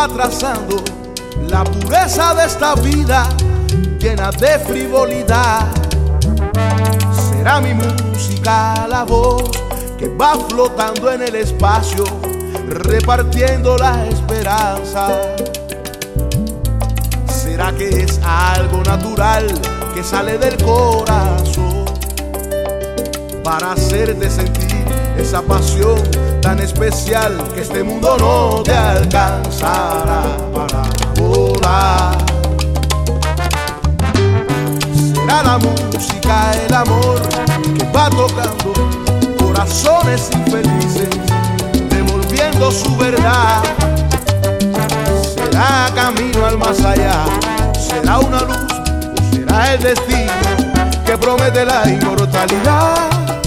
va trazando la pureza de esta vida llena de frivolidad. Será mi música la voz que va flotando en el espacio, repartiendo la esperanza. ¿Será que es algo natural que sale del corazón para hacerte sentir esa pasión tan especial que este mundo no te alcanzará para volar? Será la música, el amor que va tocando corazones infelices, devolviendo su verdad. Será camino al más allá, será una luz, o será el destino que promete la inmortalidad.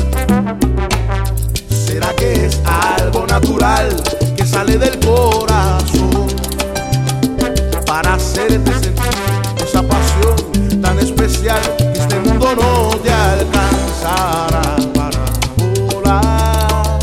¿Será que es algo natural que sale del corazón para hacerte sentir esa pasión tan especial que este mundo no te alcanzará para volar?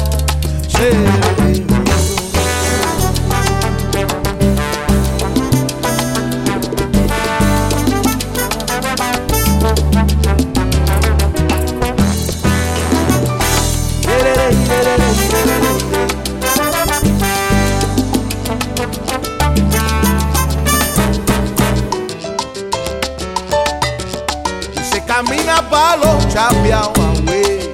Camina pa' los chapeados, güey.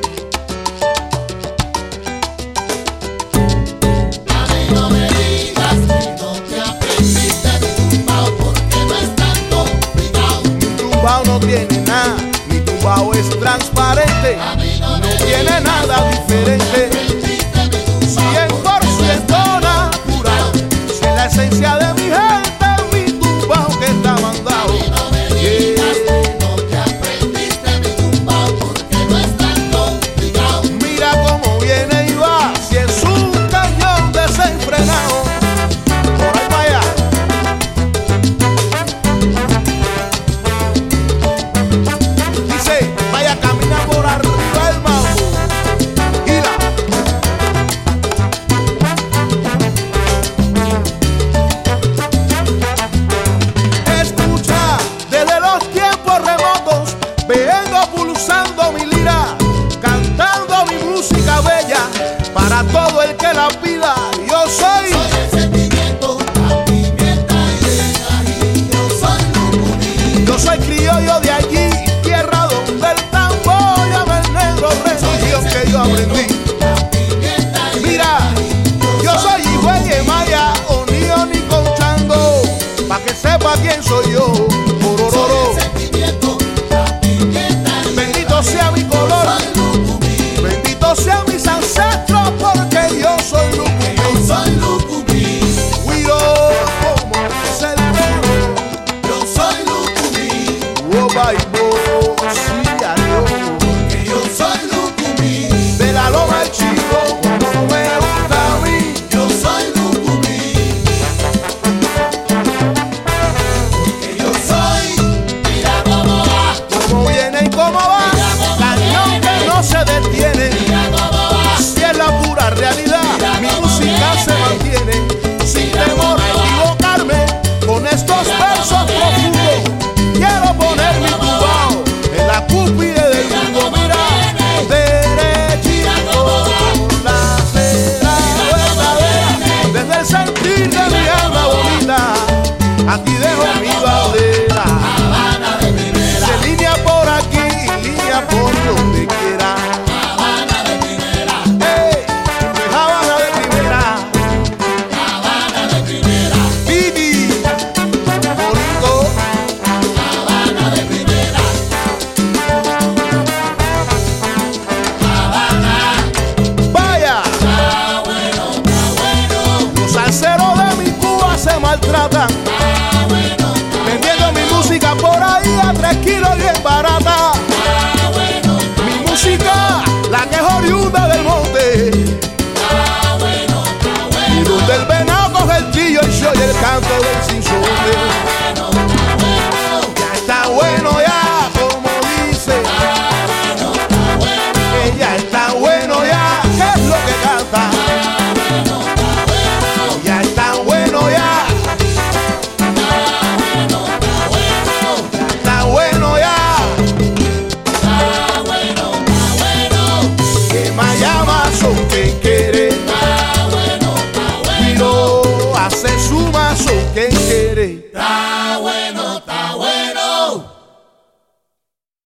A mí no me digas que no te aprendiste mi tumbao, porque no es tan complicado. Mi tumbao no tiene nada, mi tumbao es transparente, A mí no me tiene digas nada diferente. aprendiste mi tumbao, 100% natural, si la esencia de mi gente es mi tumbao que está mandado. a mí no me digas que no te aprendiste mi tumbao, porque no es tan complicado. Mira cómo viene y va, si es un cañón desenfrenado. Por ahí para allá. Dice, vaya, camina por arriba el mambo. Gila. Escucha, desde los tiempos remotos vengo pulsando mi lira, cantando mi música bella para todo el que la pida. Yo soy Soy el sentimiento, la pimienta y el ají. Yo soy Lucumí, Yo soy criollo de allí, tierra donde el tambor llama el negro, religión que yo aprendí. la pimienta y Mira, yo soy hijo de Maya, Onío ni Conchango, pa' que sepa quién soy yo. Porororo. el sentimiento, la pimienta y Bendito sea mi color, soy Lucumí, bendito sean mis ancestros, porque yo soy Lucumí. yo soy Lucumí, Guiro, como es el pueblo, yo soy Lucumí, Wobaibo, sí, adiós. que yo soy Lucumí, De la loma al chico, como me gusta a mí. yo soy Lucumí, que yo soy, mira cómo va, Cómo viene y cómo va, cañón que no se detiene. mira cómo va, Si es la pura realidad, mi música se mantiene sin temor a equivocarme con estos versos profundos. Quiero poner mi tumbao en la cúspide del mundo. Mira, derechito por la acera verdadera, desde el sentir de mi alma bonita, aquí dejo mi bandera. Habana de primera, Se línea por aquí y línea por donde quiera. Habana de primera, ¡Ey! De Habana de primera, Habana de primera, Pidi, bonito. Habana de primera, Habana, Vaya, está bueno, los salseros de mi Cuba se maltratan, está bueno, vendiendo mi música por ahí a 3 kilos bien barata.